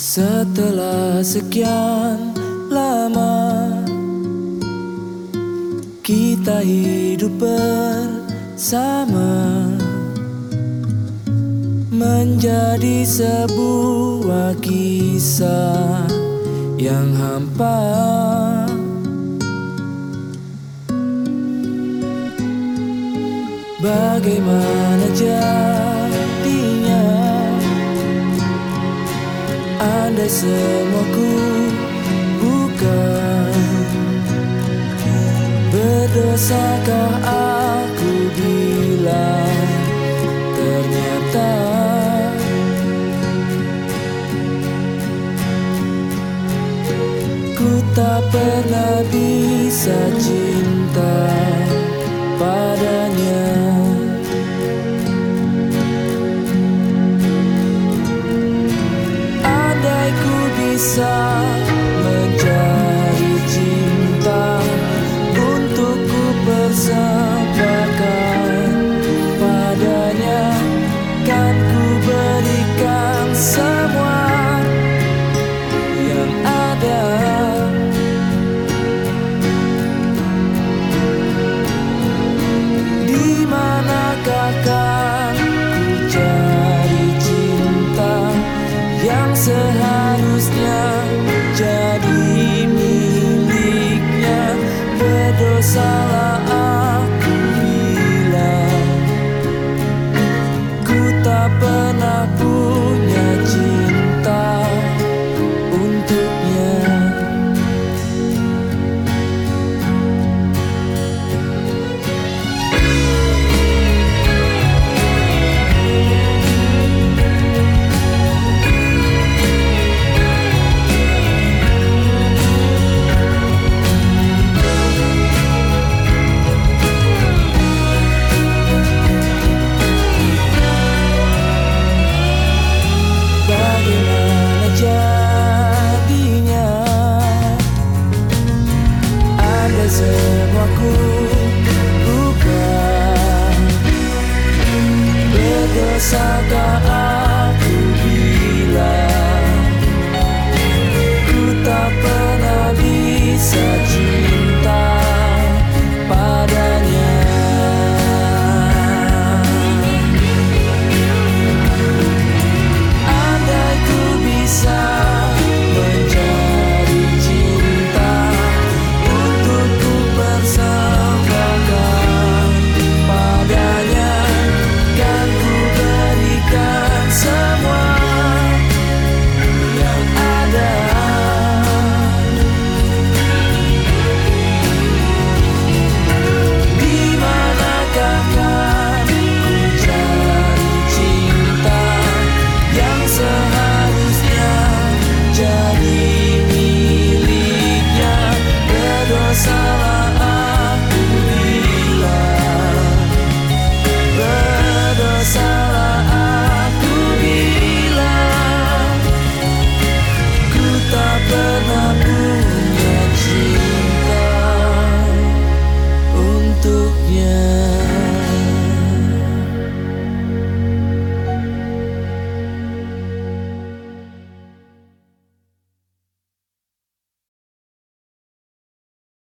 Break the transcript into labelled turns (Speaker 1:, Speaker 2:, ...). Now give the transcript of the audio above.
Speaker 1: Setelah sekian lama kita hidup bersama, menjadi sebuah kisah yang hampa. Bagaimana jadinya andai semua ku bukan? Berdosakah aku bila ternyata ku tak pernah bisa cinta padanya. Andai ku bisa mencari cinta untuk ku persembahkan padanya, kan ku berikan semua yang ada. Di manakah kan ku cari cinta yang seharusnya jadi miliknya? Berdosalah aku bila ku tak pernah punya cinta untuknya. Semua ku